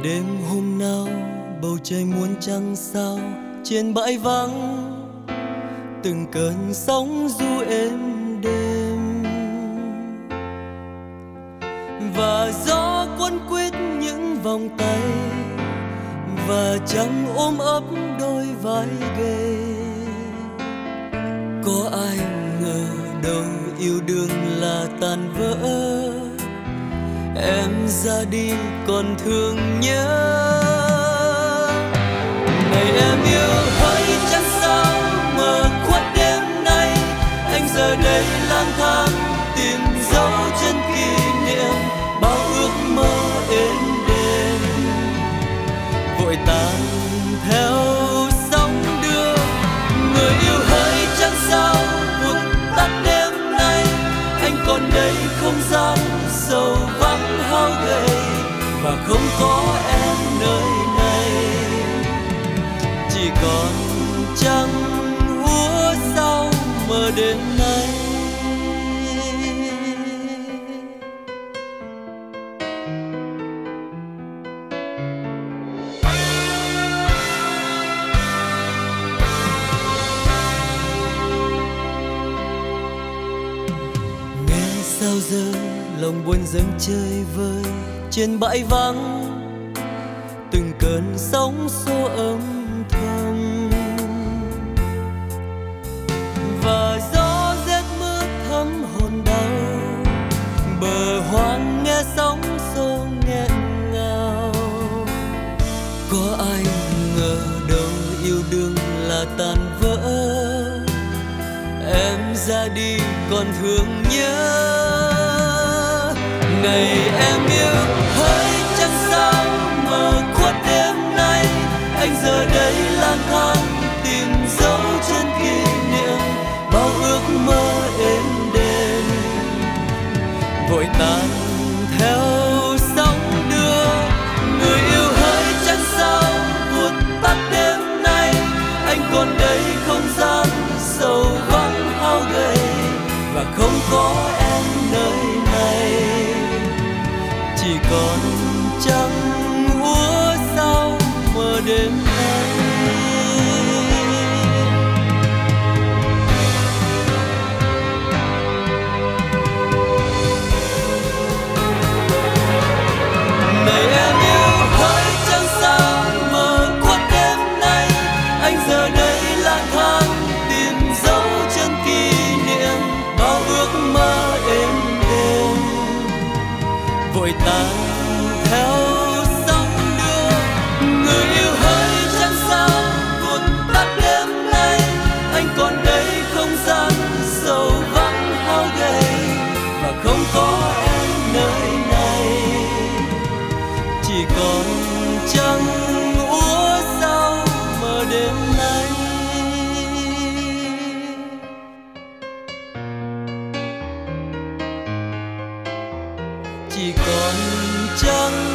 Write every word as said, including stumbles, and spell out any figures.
Đêm hôm nào bầu trời muôn trăng sao, trên bãi vắng từng cơn sóng du êm đêm, và gió cuốn quýt những vòng tay, và trăng ôm ấp đôi vai gầy. Có ai ngờ đâu yêu đương là tan vỡ, em ra đi còn thương nhớ. Ngày em yêu hỡi chẳng sao mờ khuất đêm nay, anh giờ đây lang thang tìm dấu chân kỷ niệm, bao ước mơ êm đềm vội tan theo sóng đưa. Người yêu hỡi chẳng sao vụt tắt đêm nay, anh còn đây không gian sầu vắng hao gầy, và không có em nơi này, chỉ còn trăng úa sau mờ đêm nay. Nghe sao giờ lòng buồn dâng chơi vơi trên bãi vắng, từng cơn sóng xô âm thầm, và gió rét mưa thấm hồn đau. Bờ hoang nghe sóng xô nghẹn ngào, có ai ngờ đâu yêu đương là tan vỡ, em ra đi còn thương nhớ. Ngày em yêu hỡi chẳng sao mờ khuất đêm nay, anh giờ đây lang thang tìm dấu chân kỷ niệm, bao ước mơ êm đềm vội tan theo sóng đưa. Người yêu hỡi chẳng sao vụt tắt đêm nay, anh còn đây không gian sầu vắng hao gầy, và không có em nơi này, chỉ còn trăng úa sau mờ đêm nay. Này em yêu hỡi chẳng sao mờ khuất đêm nay, anh giờ đây lang thang tìm dấu chân kỷ niệm, bao ước mơ êm đềm vội tan theo sóng đưa. Người yêu hỡi chẳng sao vụt tắt đêm nay, anh còn đây không gian sầu vắng hao gầy, và không có em nơi này, chỉ còn trăng úa sau mờ đêm nay. Chỉ còn trăng